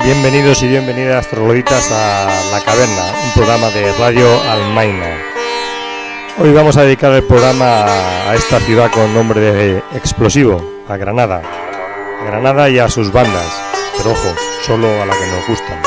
Bienvenidos y bienvenidas, trogloditas, a La Caverna, un programa de Radio Almaina. Hoy vamos a dedicar el programa a esta ciudad con nombre de explosivo, a Granada. A Granada y a sus bandas, pero ojo, solo a la que nos gustan.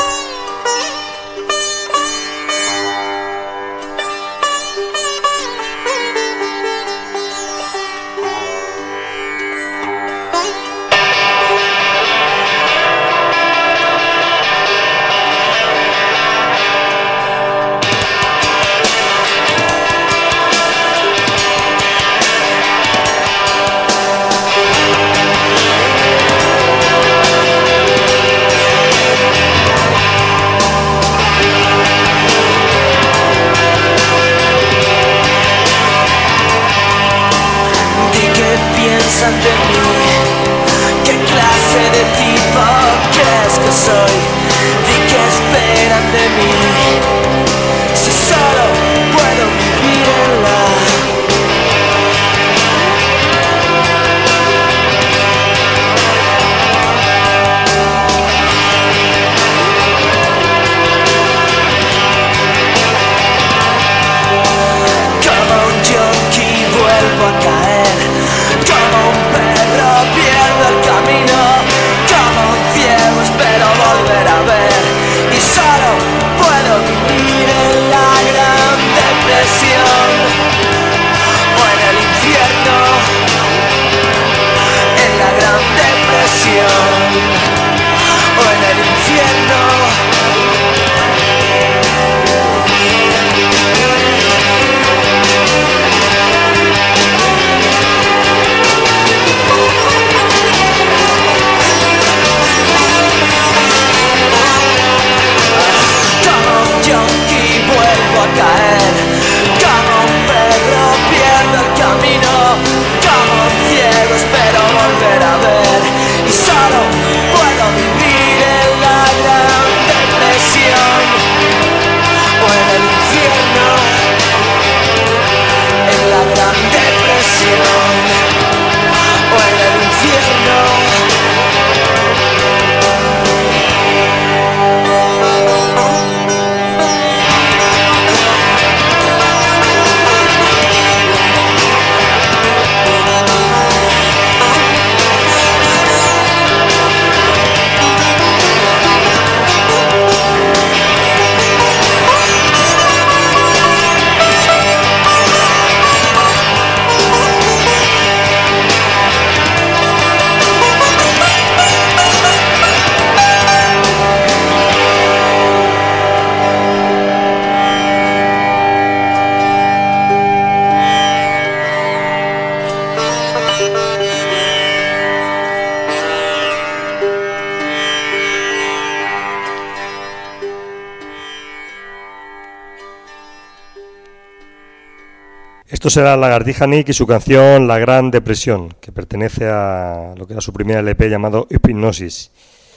Esto será Lagartija Nick y su canción La Gran Depresión, que pertenece a lo que era su primer LP llamado Hipnosis.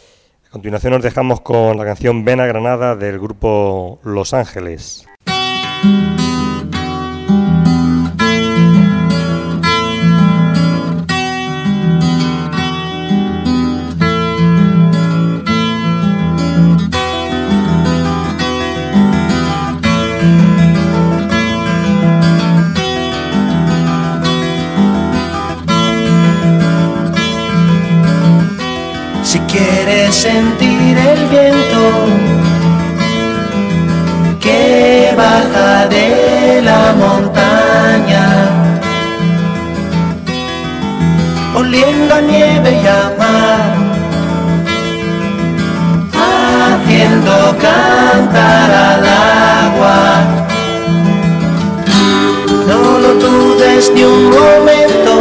A continuación nos dejamos con la canción Ven a Granada del grupo Los Ángeles. Si quieres sentir el viento que baja de la montaña, oliendo a nieve y a mar, haciendo cantar al agua, no lo dudes ni un momento.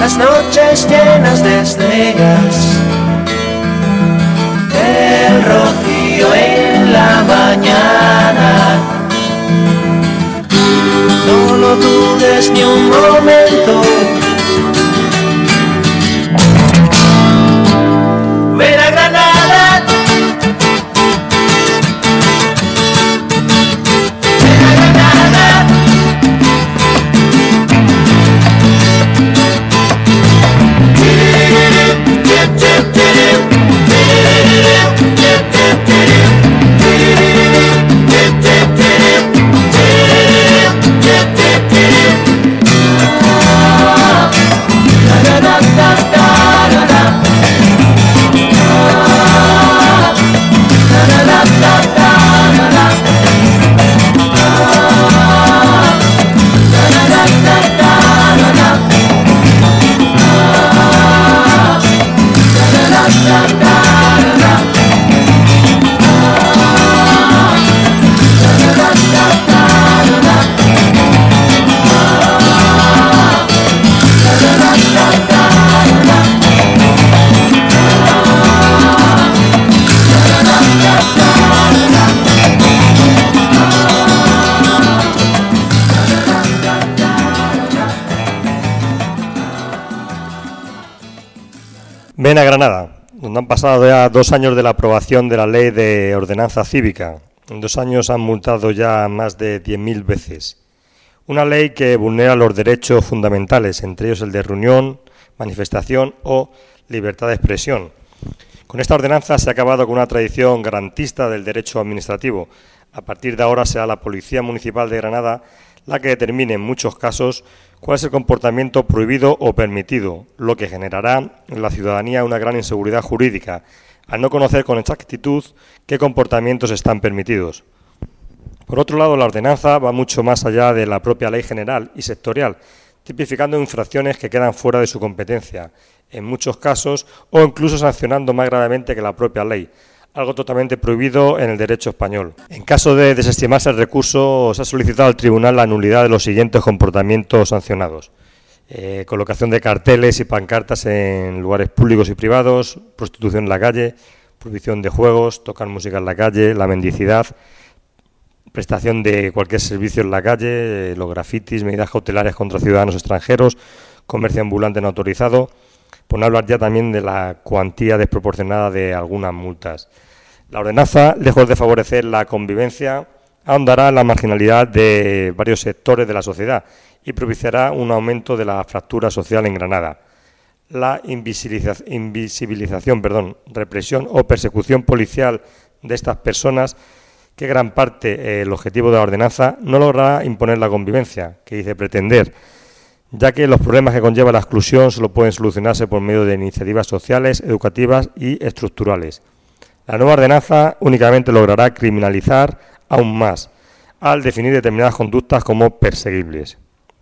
las noches llenas de estrellas, el rocío en la mañana. No lo dudes ni un momento. Ven a Granada. Ven a Granada. Ven a Granada, donde han pasado ya 2 años de la aprobación de la Ley de Ordenanza Cívica. En 2 años han multado ya más de 10.000 veces. Una ley que vulnera los derechos fundamentales, entre ellos el de reunión, manifestación o libertad de expresión. Con esta ordenanza se ha acabado con una tradición garantista del derecho administrativo. A partir de ahora será la Policía Municipal de Granada la que determine en muchos casos cuál es el comportamiento prohibido o permitido, lo que generará en la ciudadanía una gran inseguridad jurídica, al no conocer con exactitud qué comportamientos están permitidos. Por otro lado, la ordenanza va mucho más allá de la propia ley general y sectorial, tipificando infracciones que quedan fuera de su competencia, en muchos casos, o incluso sancionando más gravemente que la propia ley, algo totalmente prohibido en el derecho español. En caso de desestimarse el recurso, se ha solicitado al tribunal la nulidad de los siguientes comportamientos sancionados: colocación de carteles y pancartas en lugares públicos y privados, prostitución en la calle, prohibición de juegos, tocar música en la calle, la mendicidad, prestación de cualquier servicio en la calle, los grafitis, medidas cautelares contra ciudadanos extranjeros, comercio ambulante no autorizado, por no hablar ya también de la cuantía desproporcionada de algunas multas. La ordenanza, lejos de favorecer la convivencia, ahondará en la marginalidad de varios sectores de la sociedad y propiciará un aumento de la fractura social en Granada. La invisibilización, represión o persecución policial de estas personas, que gran parte el objetivo de la ordenanza, no logrará imponer la convivencia, que dice pretender, ya que los problemas que conlleva la exclusión solo pueden solucionarse por medio de iniciativas sociales, educativas y estructurales. La nueva ordenanza únicamente logrará criminalizar aún más, al definir determinadas conductas como perseguibles.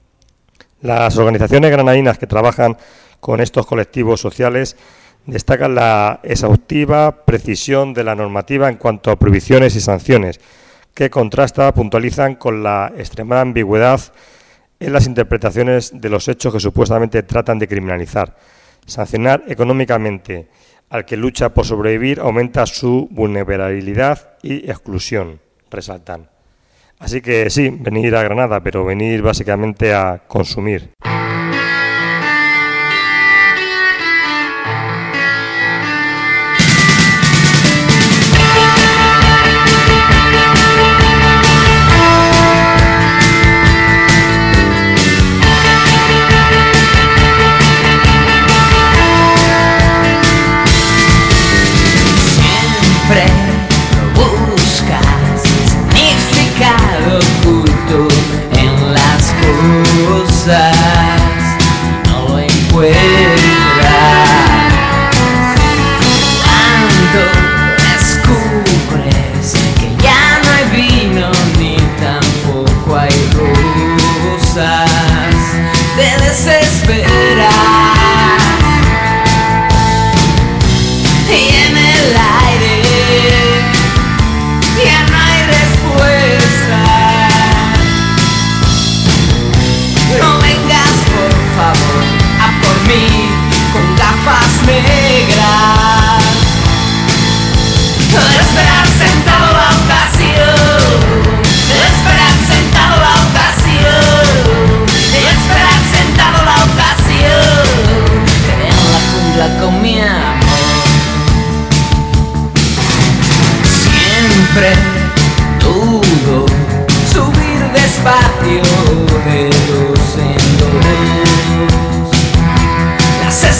Las organizaciones granadinas que trabajan con estos colectivos sociales destacan la exhaustiva precisión de la normativa en cuanto a prohibiciones y sanciones, que puntualizan con la extremada ambigüedad en las interpretaciones de los hechos que supuestamente tratan de criminalizar. Sancionar económicamente al que lucha por sobrevivir aumenta su vulnerabilidad y exclusión, resaltan. Así que sí, venir a Granada, pero venir básicamente a consumir. Significado oculto en las cosas.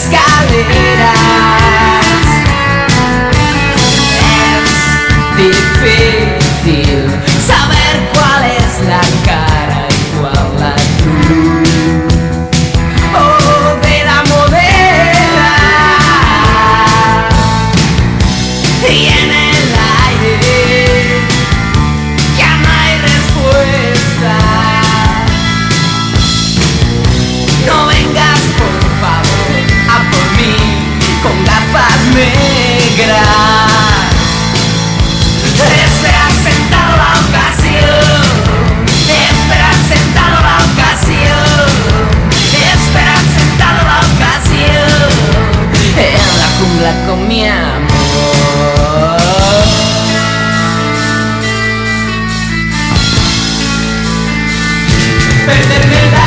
escaleras. Es difícil saber cuál es la cara y cuál la cruz. Oh, de la modera. Y en el aire ya no hay respuesta. No vengas por favor a por mí con gafas negras. Esperar sentado la ocasión. Esperar sentado la ocasión. Esperar sentado la ocasión. En la jungla con mi amor. Perderme la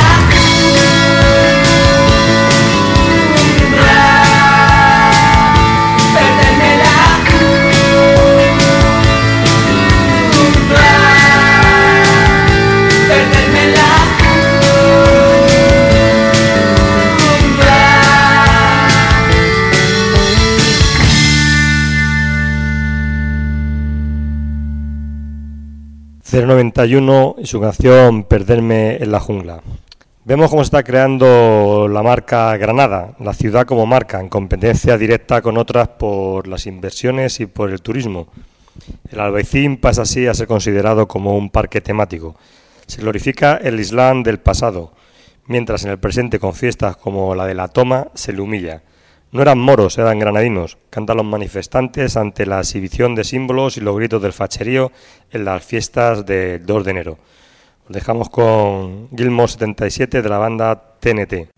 ...091 y su canción Perderme en la jungla. Vemos cómo se está creando la marca Granada, la ciudad como marca, en competencia directa con otras por las inversiones y por el turismo. El Albaicín pasa así a ser considerado como un parque temático. Se glorifica el Islam del pasado, mientras en el presente con fiestas como la de la Toma se le humilla. No eran moros, eran granadinos, cantan los manifestantes ante la exhibición de símbolos y los gritos del facherío en las fiestas del 2 de enero. Os dejamos con Gilmore 77 de la banda TNT.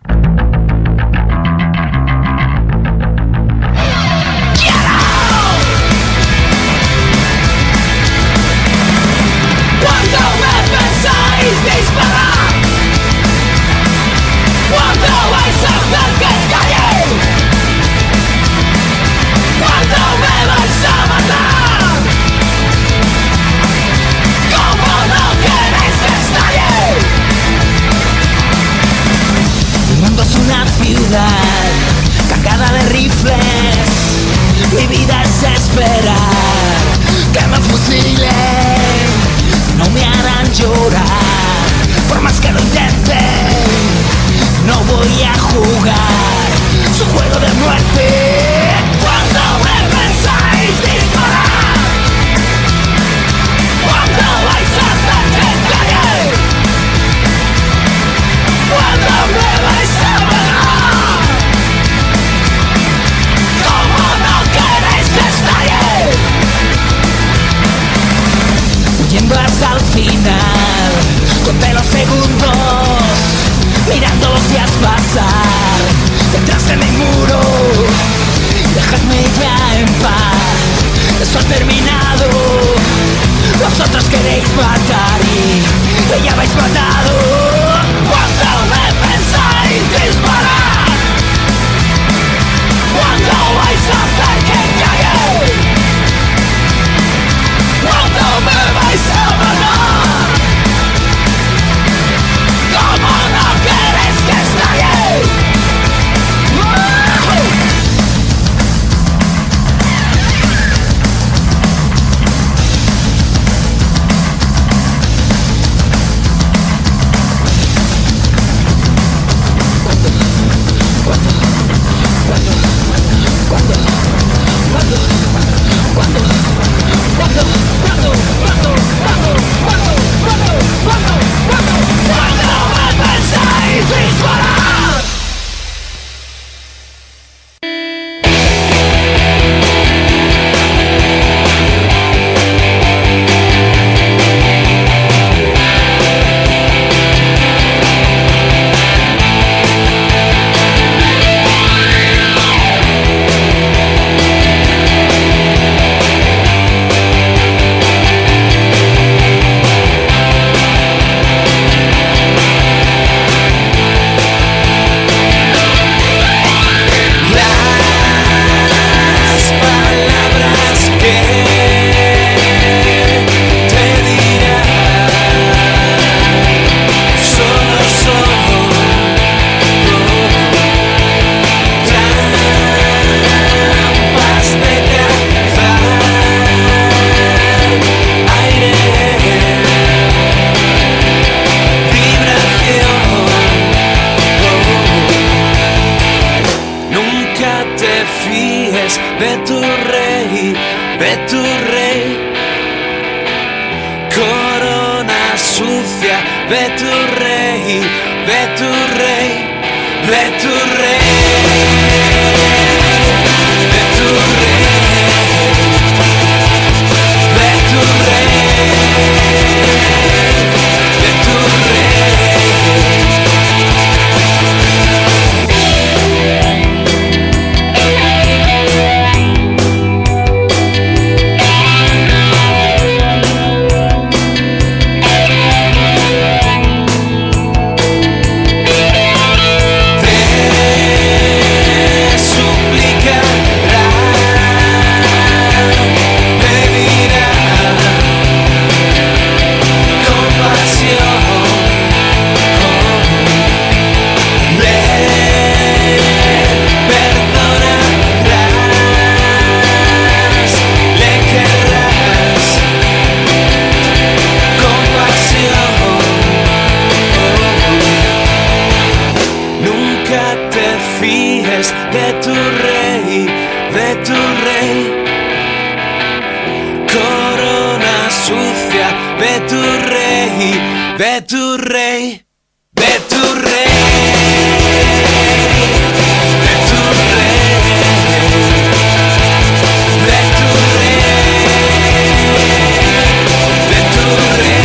Cuando me pensáis disparar, cuando vais a hacer que calle, cuando me vais a matar, ¿cómo no queréis que estalle? Mi mundo es una ciudad cargada de rifles, mi vida es esperar que me fusilen. No me harán llorar, por más que lo intente. No voy a jugar su juego de muerte. Cuando me pensáis disparar, cuando vais a hacer que calle, cuando me vais a matar, ¿cómo no queréis que estalle? Huyendo hasta el final, conté los segundos, mirando los días pasar detrás de mi muro. Dejadme ya en paz, esto ha terminado. Vosotros queréis matar y ya habéis matado. Cuando me pensáis disparar, cuando vais a hacer que calle, cuando me vais a matar, ¿cómo no queréis que estalle? ve tu rey, ve tu rey. Corona sucia, ve tu rey, ve tu rey, ve tu rey, ve tu rey, ve tu rey, ve tu rey. Ve tu rey, ve tu rey. Corona sucia, ve tu rey, ve tu rey, ve tu rey, ve tu rey, ve tu rey, ve tu rey.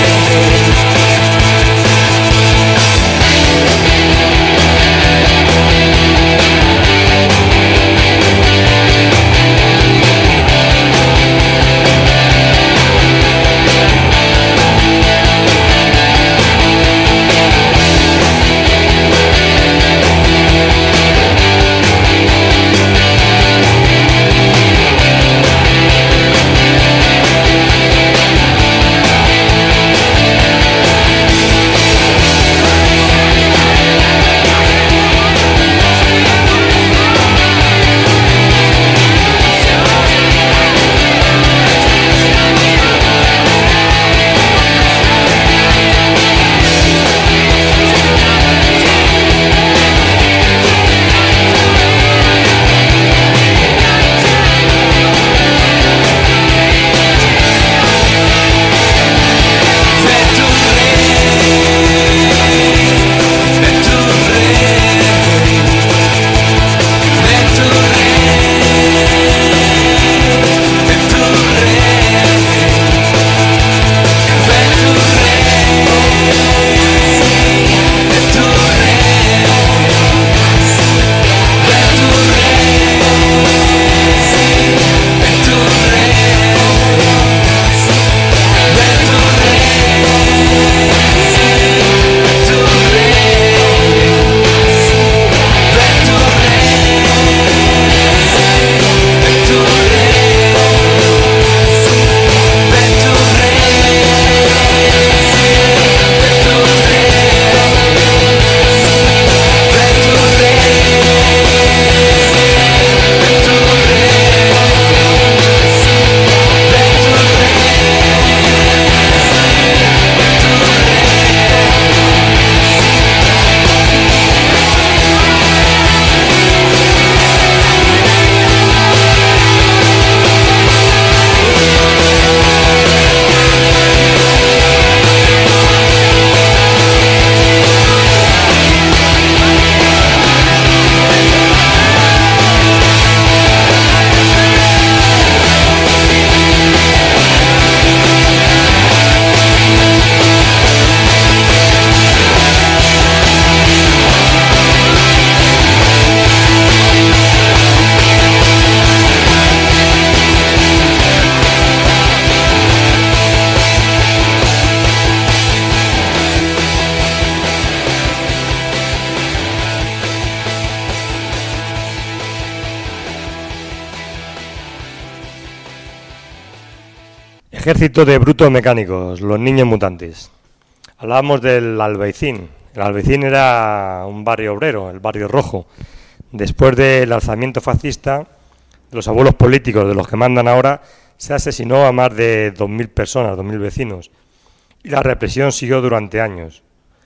Ejército de brutos mecánicos, los niños mutantes. Hablábamos del Albaicín. El Albaicín era un barrio obrero, el barrio rojo. Después del alzamiento fascista, de los abuelos políticos, de los que mandan ahora, se asesinó a más de 2.000 personas, 2.000 vecinos. Y la represión siguió durante años.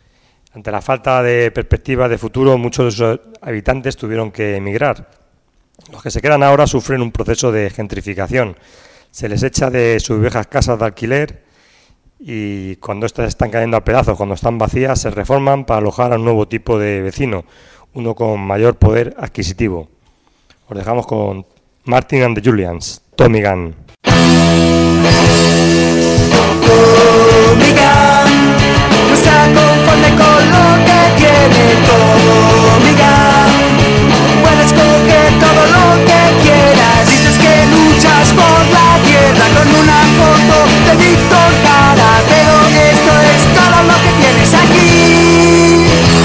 Ante la falta de perspectiva de futuro, muchos de sus habitantes tuvieron que emigrar. Los que se quedan ahora sufren un proceso de gentrificación. Se les echa de sus viejas casas de alquiler y cuando estas están cayendo a pedazos, cuando están vacías, se reforman para alojar a un nuevo tipo de vecino, uno con mayor poder adquisitivo. Os dejamos con Martin and the Julians, Tommy Gunn. Tommy Gunn no está conforme con lo que tiene. Tommy Gunn, puedes coger todo lo que quieras. Dices que luchas por la tierra con una foto de Víctor Jara, pero esto es todo lo que tienes aquí.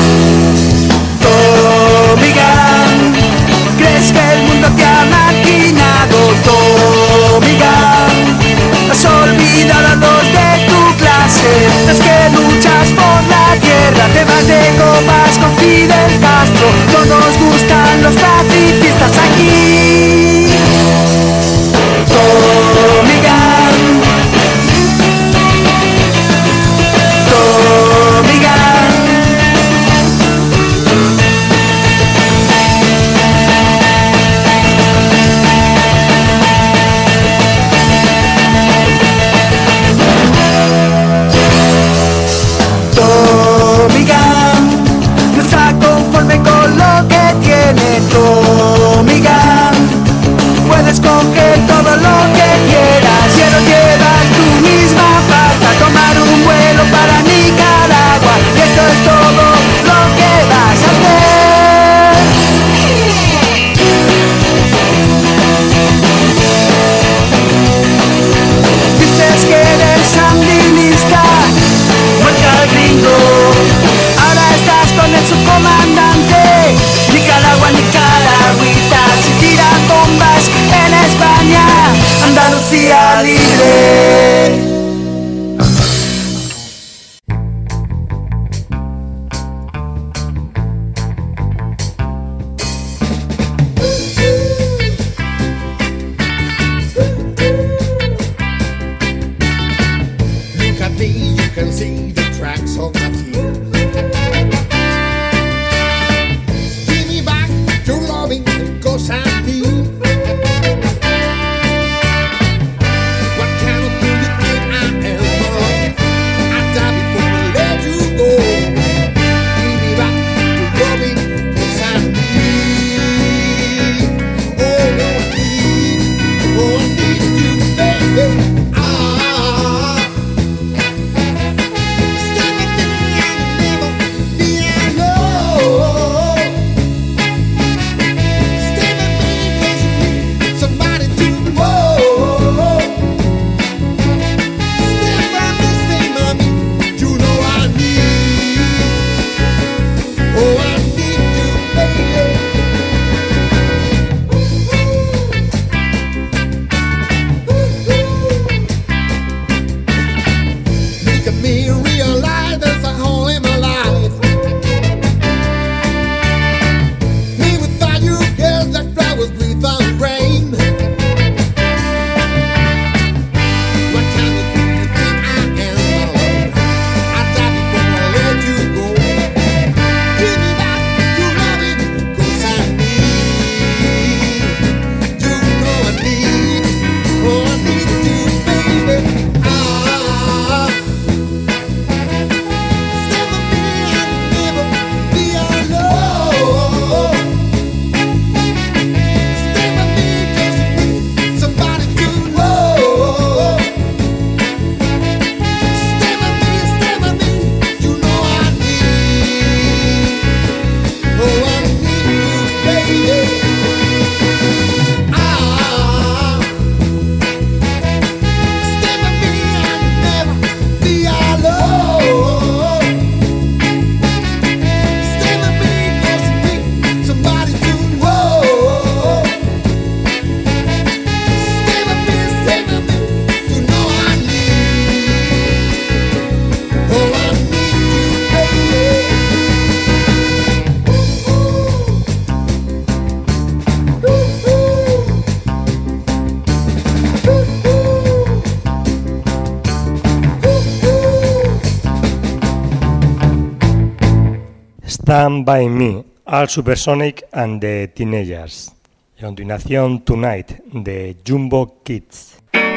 Tommy Gunn, crees que el mundo te ha maquinado. Tommy Gunn, has olvidado a dos de tu clase. Es que luchas por la tierra, te vas de copas con Fidel Castro. No nos gustan los pacifistas aquí. Tommy Gunn, Tommy Gunn. Tommy Gunn no está conforme con lo que tiene. Tommy Gunn, puedes coger todo lo que quieras. Quiero llevar tu misma pata, tomar un vuelo para Nicaragua. Y esto es todo lo que vas a hacer. Dices que eres sandinista, muerta al gringo. Ahora estás con el subcomandante. Nicaragua, nicaragüita, si tiran bombas en España, Andalucía libre. Look at me, you can see the tracks of my tears. Give me back your loving, cause I need. What kind of fool you think I am? I die before I let you go. Give me back your loving, cause I need. Oh, I need you, baby. Stand By Me, Al Supersonic and the Teenagers. Y a continuación Tonight de Jumbo Kids.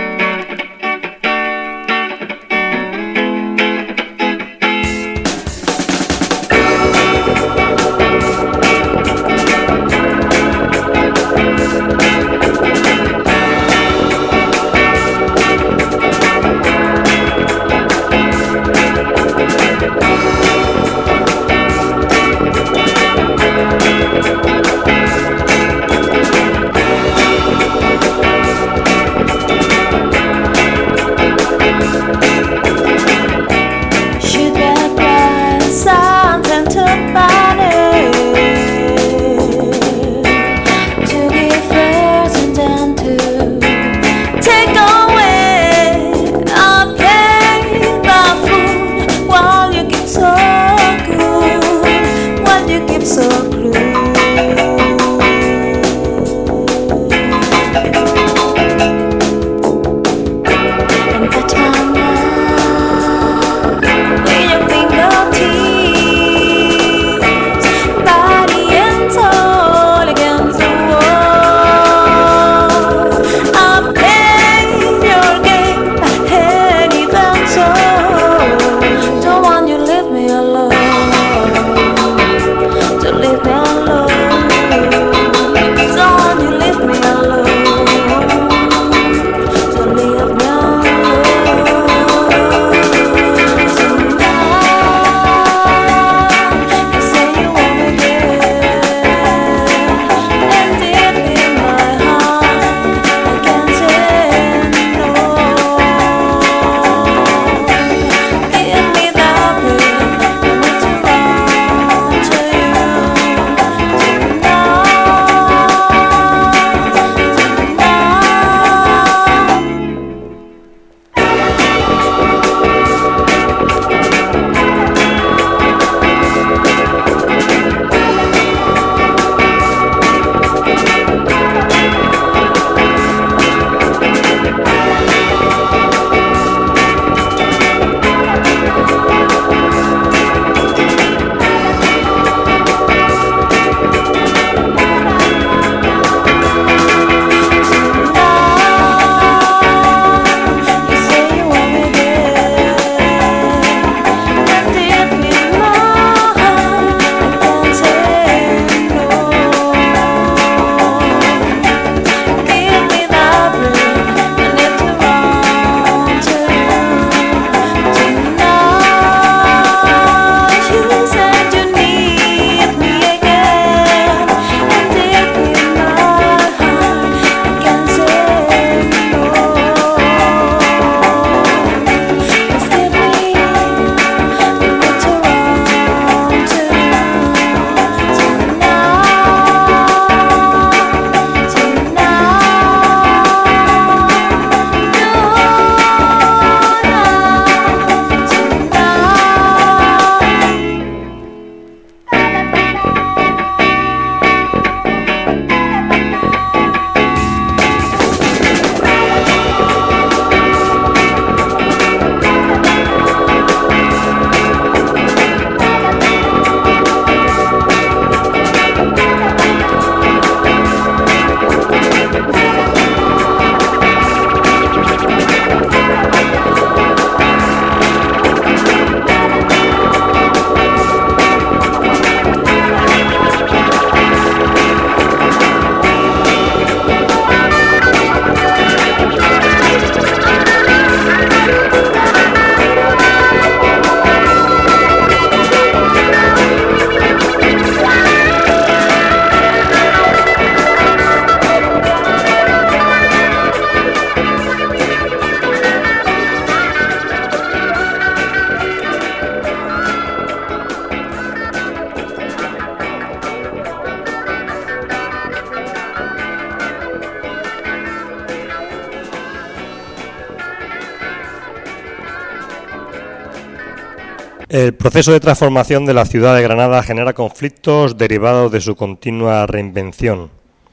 El proceso de transformación de la ciudad de Granada genera conflictos derivados de su continua reinvención.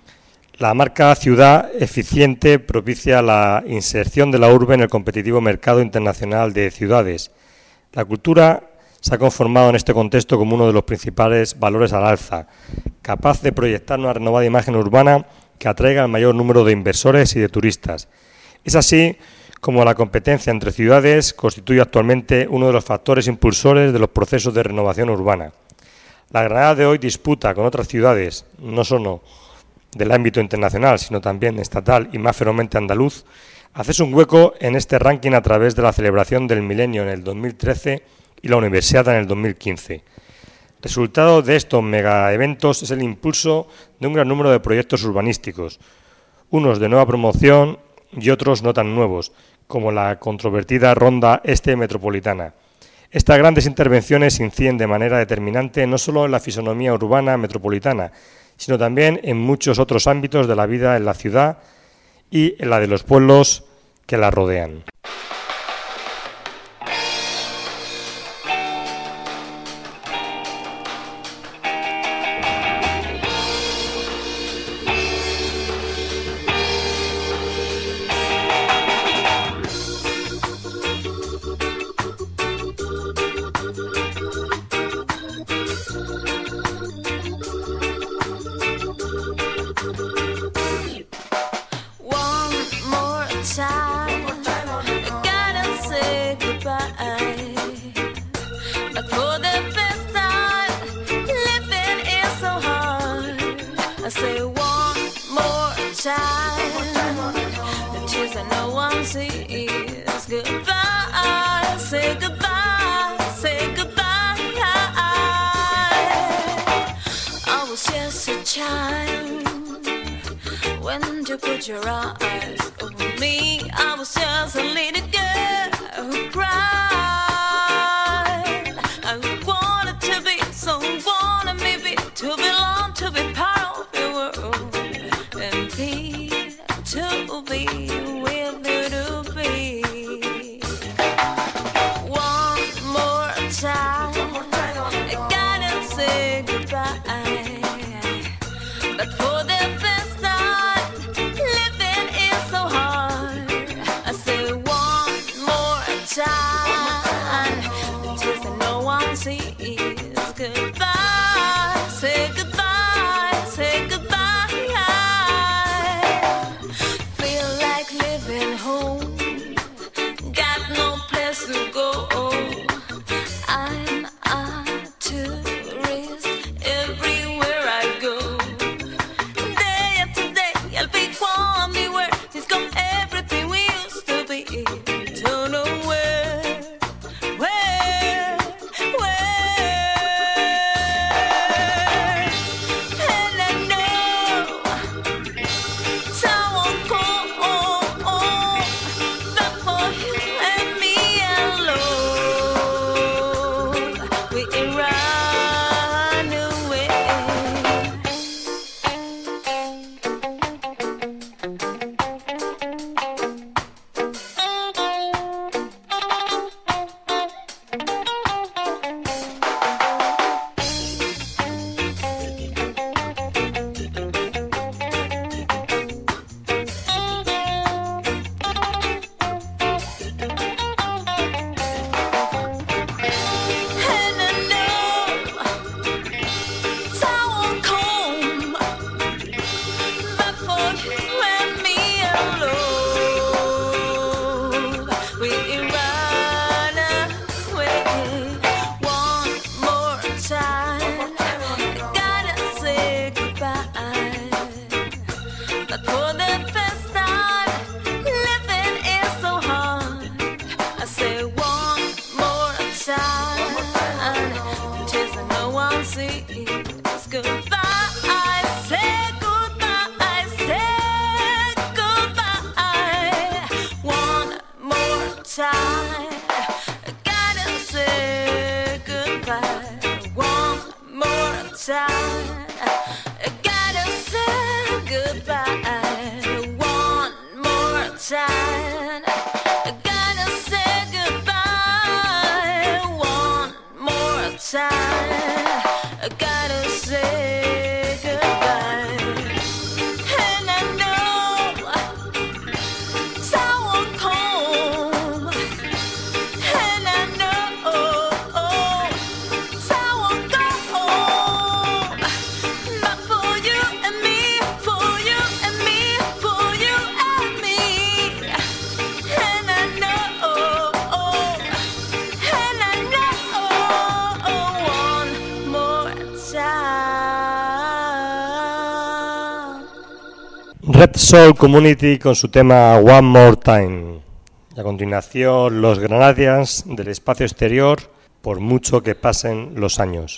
La marca ciudad eficiente propicia la inserción de la urbe en el competitivo mercado internacional de ciudades. La cultura se ha conformado en este contexto como uno de los principales valores al alza, capaz de proyectar una renovada imagen urbana que atraiga al mayor número de inversores y de turistas. Es así como la competencia entre ciudades constituye actualmente uno de los factores impulsores de los procesos de renovación urbana. La Granada de hoy disputa con otras ciudades, no solo del ámbito internacional, sino también estatal y más ferozmente andaluz, hacerse un hueco en este ranking a través de la celebración del Milenio en el 2013 y la Universiada en el 2015. Resultado de estos megaeventos es el impulso de un gran número de proyectos urbanísticos, unos de nueva promoción y otros no tan nuevos, como la controvertida Ronda Este Metropolitana. Estas grandes intervenciones inciden de manera determinante no solo en la fisonomía urbana metropolitana, sino también en muchos otros ámbitos de la vida en la ciudad y en la de los pueblos que la rodean. For you Red Soul Community con su tema One More Time. Y a continuación, los Grenadians del espacio exterior, por mucho que pasen los años.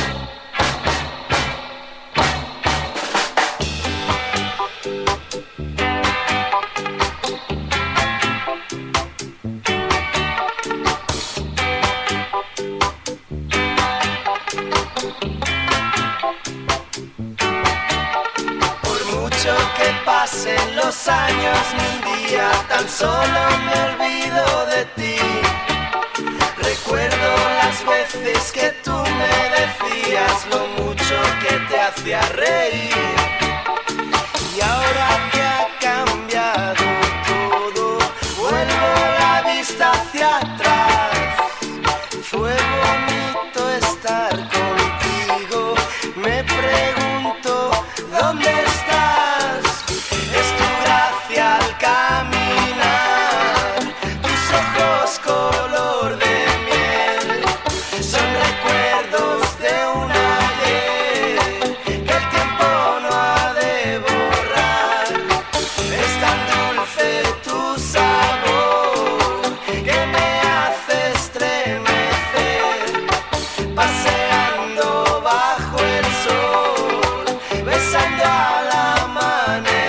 Pasen los años, ni un día tan solo me olvido de ti. Recuerdo las veces que tú me decías lo mucho que te hacía reír. Y ahora que ha cambiado todo, vuelvo la vista hacia atrás. Fue bonito estar contigo, me pregunto ¿dónde estás? Al caminar, tus ojos color de miel son recuerdos de un ayer que el tiempo no ha de borrar. Es tan dulce tu sabor que me hace estremecer, paseando bajo el sol, besando al amanecer.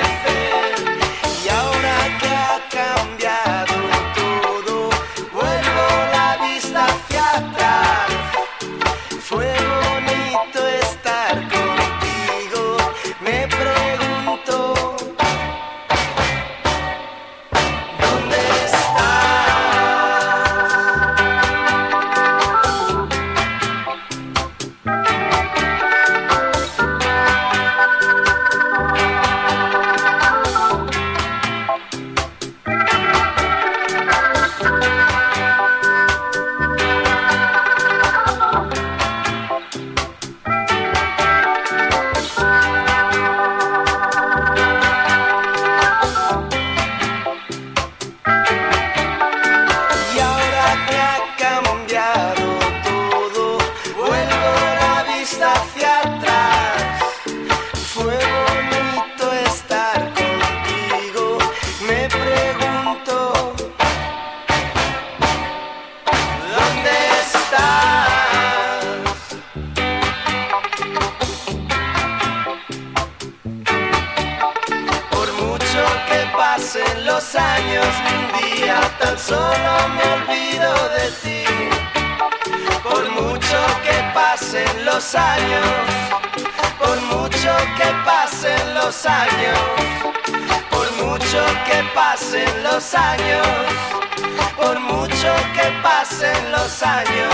Los años, ni un día tan solo me olvido de ti. Por mucho que pasen los años, por mucho que pasen los años, por mucho que pasen los años, por mucho que pasen los años.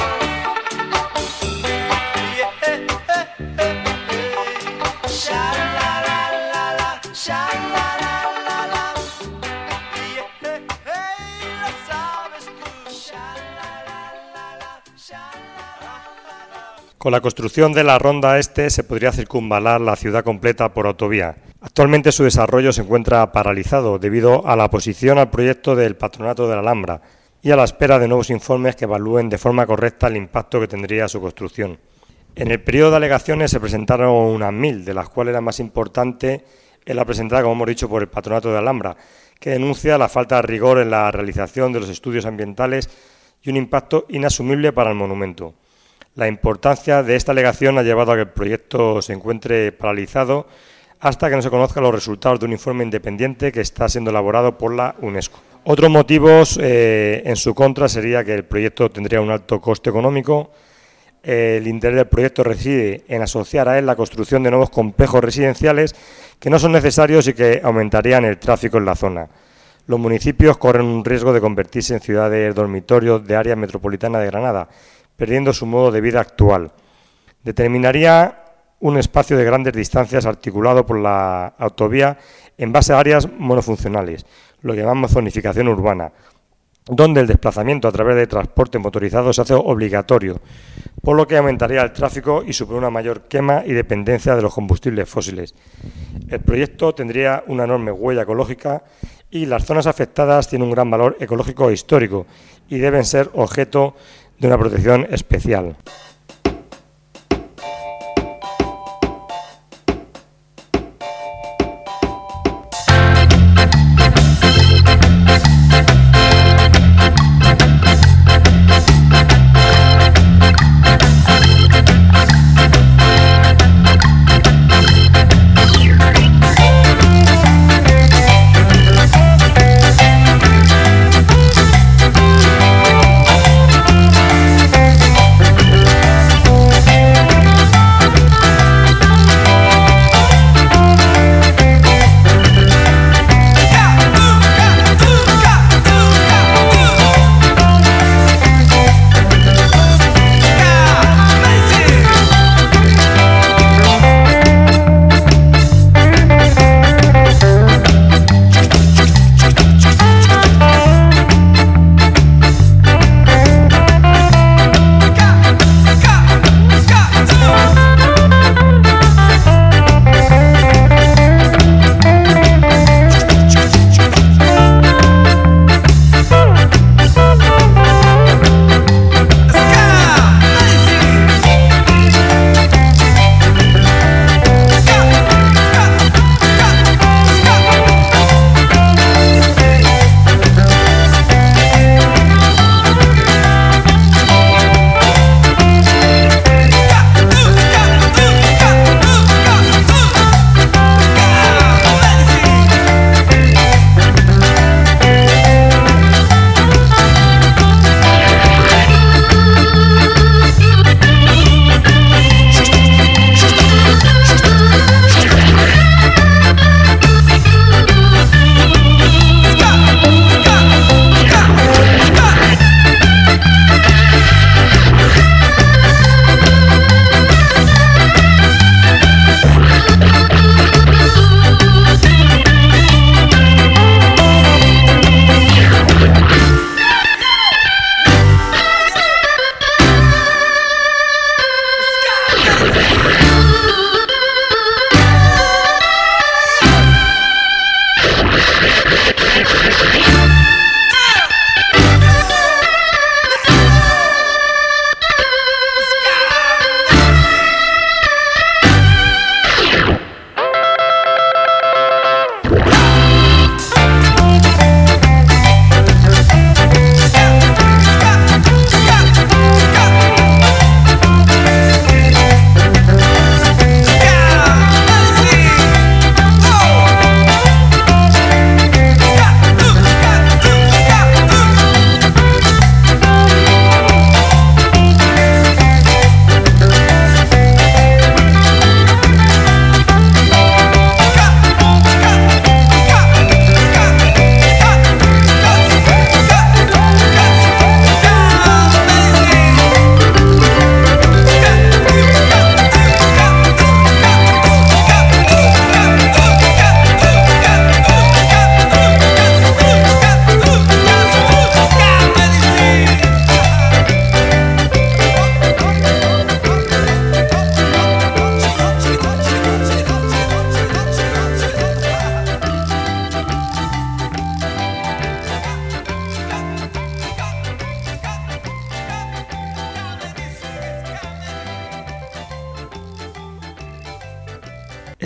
Con la construcción de la Ronda Este se podría circunvalar la ciudad completa por autovía. Actualmente su desarrollo se encuentra paralizado debido a la oposición al proyecto del Patronato de la Alhambra y a la espera de nuevos informes que evalúen de forma correcta el impacto que tendría su construcción. En el periodo de alegaciones se presentaron unas 1000, de las cuales la más importante es la presentada, como hemos dicho, por el Patronato de la Alhambra, que denuncia la falta de rigor en la realización de los estudios ambientales y un impacto inasumible para el monumento. La importancia de esta alegación ha llevado a que el proyecto se encuentre paralizado hasta que no se conozcan los resultados de un informe independiente que está siendo elaborado por la UNESCO. Otros motivos en su contra sería que el proyecto tendría un alto coste económico. El interés del proyecto reside en asociar a él la construcción de nuevos complejos residenciales que no son necesarios y que aumentarían el tráfico en la zona. Los municipios corren un riesgo de convertirse en ciudades dormitorios de área metropolitana de Granada, perdiendo su modo de vida actual. Determinaría un espacio de grandes distancias articulado por la autovía en base a áreas monofuncionales, lo que llamamos zonificación urbana, donde el desplazamiento a través de transporte motorizado se hace obligatorio, por lo que aumentaría el tráfico y supone una mayor quema y dependencia de los combustibles fósiles. El proyecto tendría una enorme huella ecológica y las zonas afectadas tienen un gran valor ecológico e histórico y deben ser objeto de una protección especial.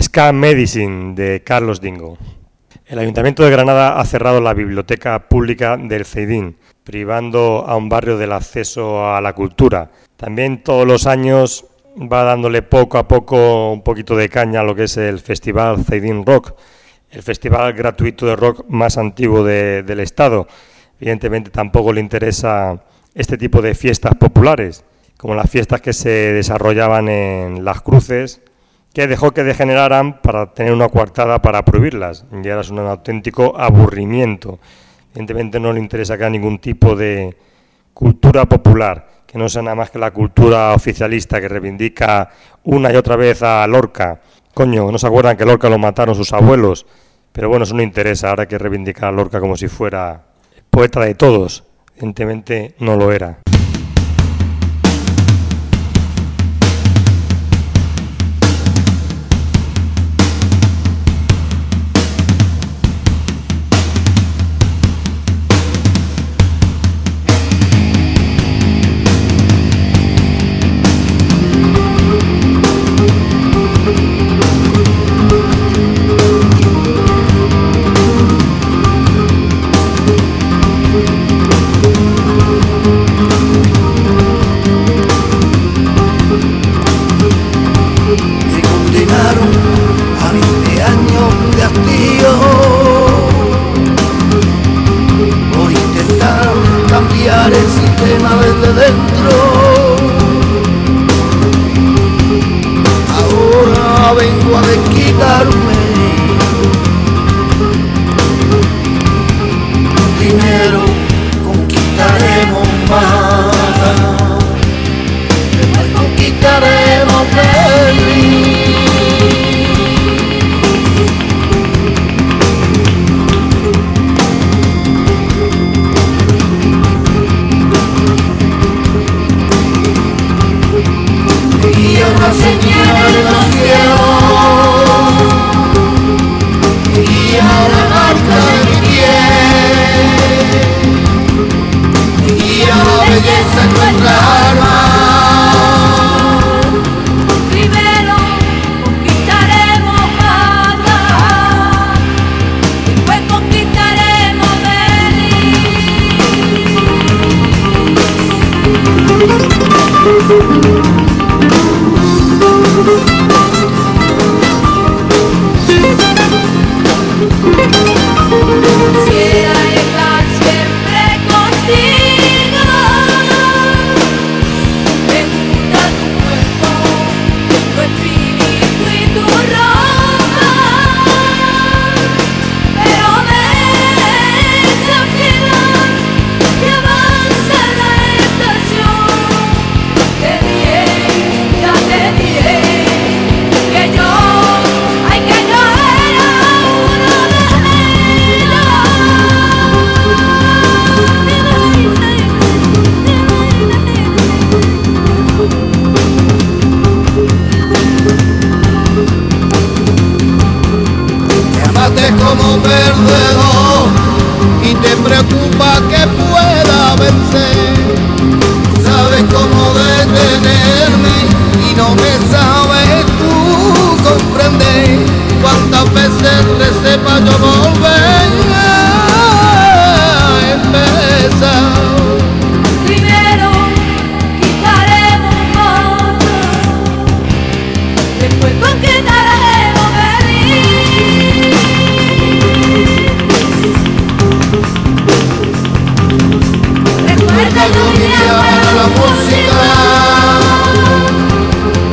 Ska Medicine de Carlos Dingo. El Ayuntamiento de Granada ha cerrado la biblioteca pública del Ceidín, privando a un barrio del acceso a la cultura. También todos los años va dándole poco a poco un poquito de caña a lo que es el Festival Ceidín Rock, el festival gratuito de rock más antiguo del Estado. Evidentemente tampoco le interesa este tipo de fiestas populares, como las fiestas que se desarrollaban en Las Cruces, que dejó que degeneraran para tener una coartada para prohibirlas. Y ahora es un auténtico aburrimiento. Evidentemente no le interesa acá ningún tipo de cultura popular, que no sea nada más que la cultura oficialista que reivindica una y otra vez a Lorca. Coño, ¿no se acuerdan que Lorca lo mataron sus abuelos? Pero bueno, eso no interesa, ahora hay que reivindicar a Lorca como si fuera poeta de todos. Evidentemente no lo era.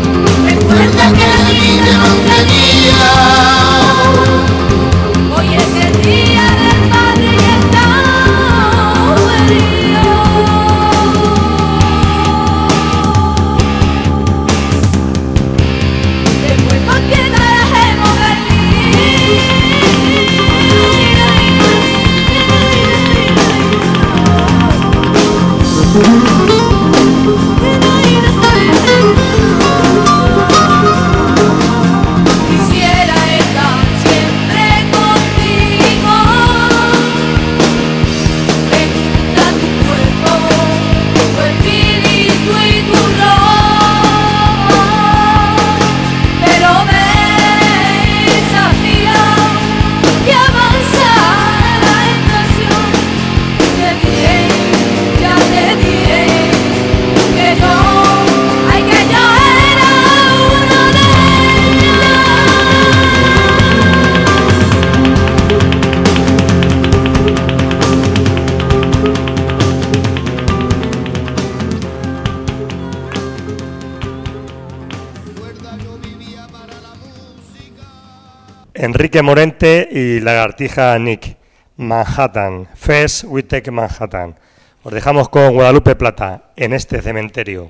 Hoy es Enrique Morente y Lagartija Nick, Manhattan, First We Take Manhattan. Os dejamos con Guadalupe Plata, En este cementerio.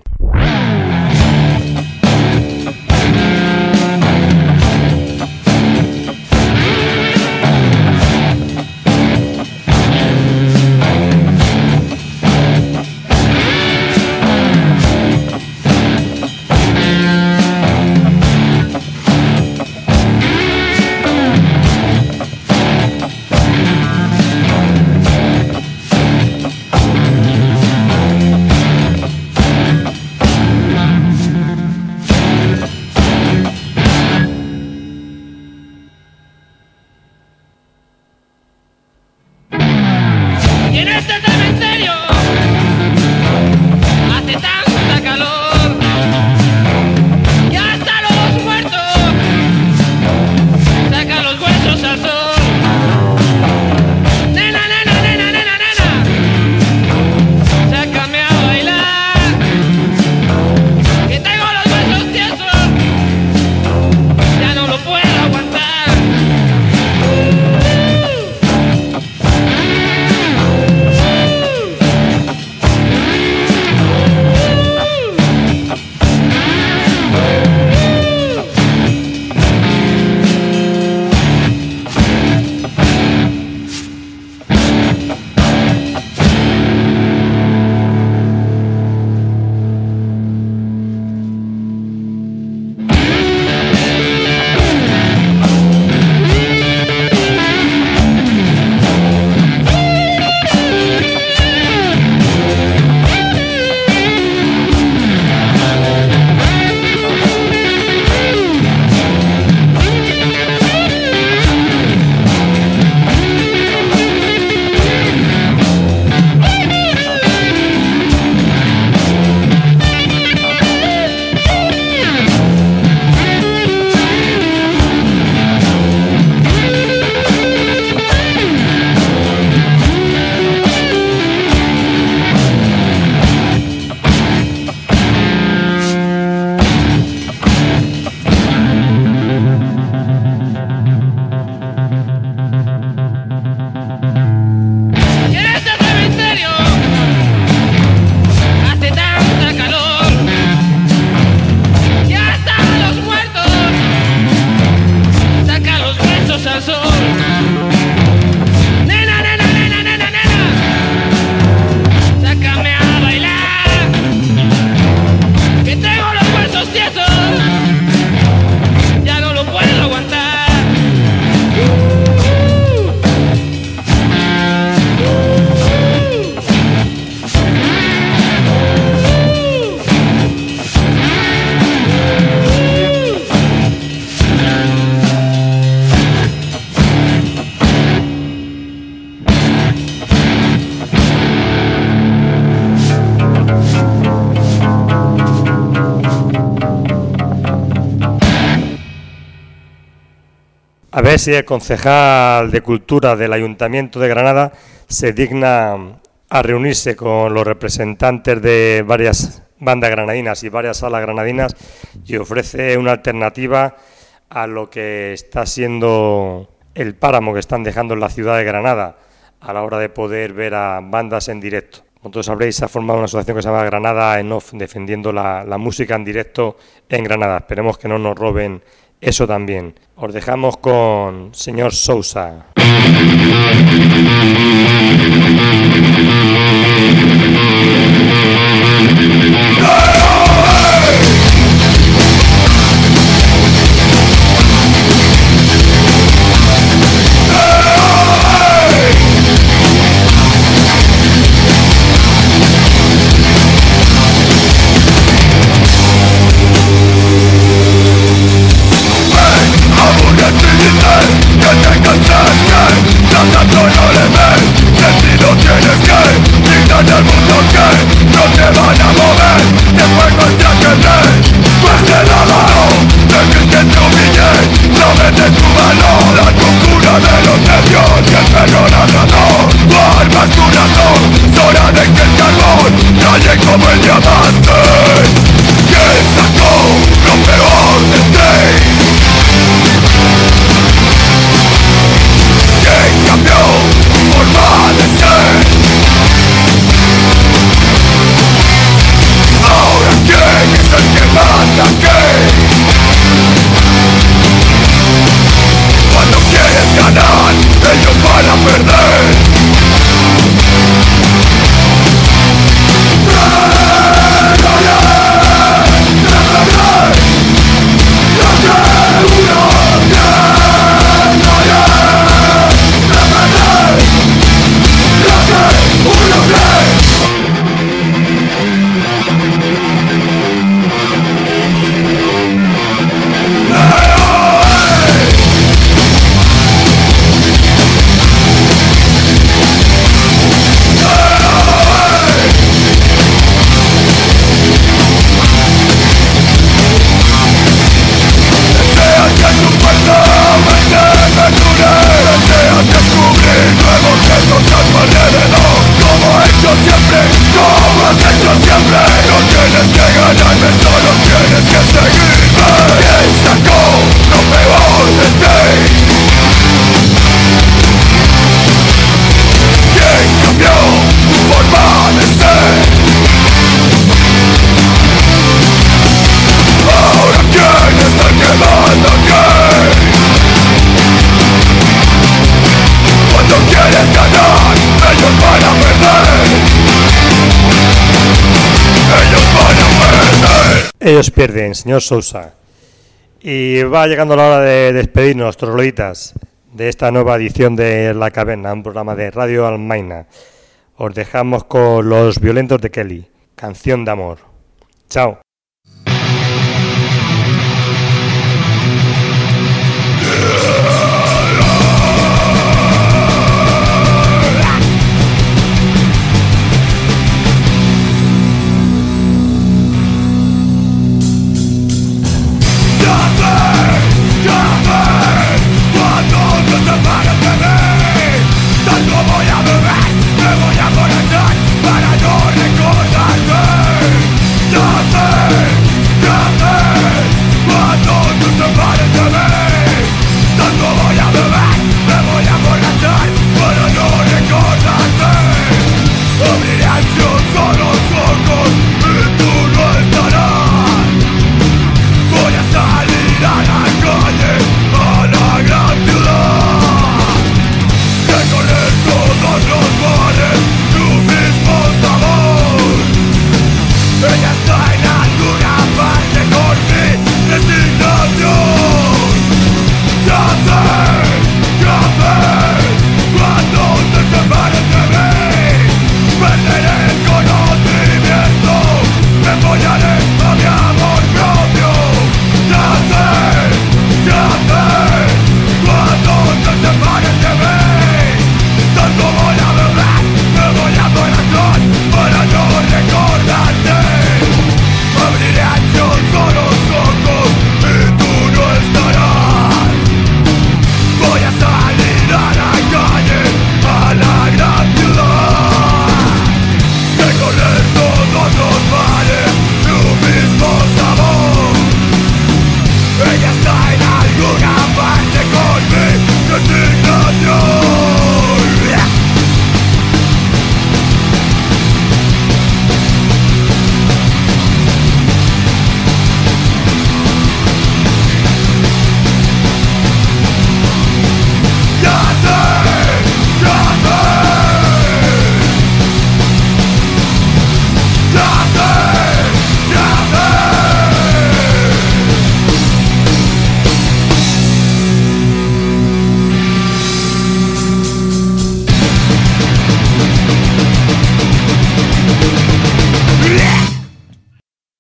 A ver si el concejal de Cultura del Ayuntamiento de Granada se digna a reunirse con los representantes de varias bandas granadinas y varias salas granadinas y ofrece una alternativa a lo que está siendo el páramo que están dejando en la ciudad de Granada a la hora de poder ver a bandas en directo. Como todos sabréis, se ha formado una asociación que se llama Granada en Off, defendiendo la música en directo en Granada. Esperemos que no nos roben eso también. Os dejamos con señor Sousa. Tienes que gritar al mundo que no te van a mover. Después ellos pierden, señor Sousa. Y va llegando la hora de despedirnos, trogloditas, de esta nueva edición de La Caverna, un programa de Radio Almaina. Os dejamos con Los Violentos de Kelly, Canción de Amor. Chao.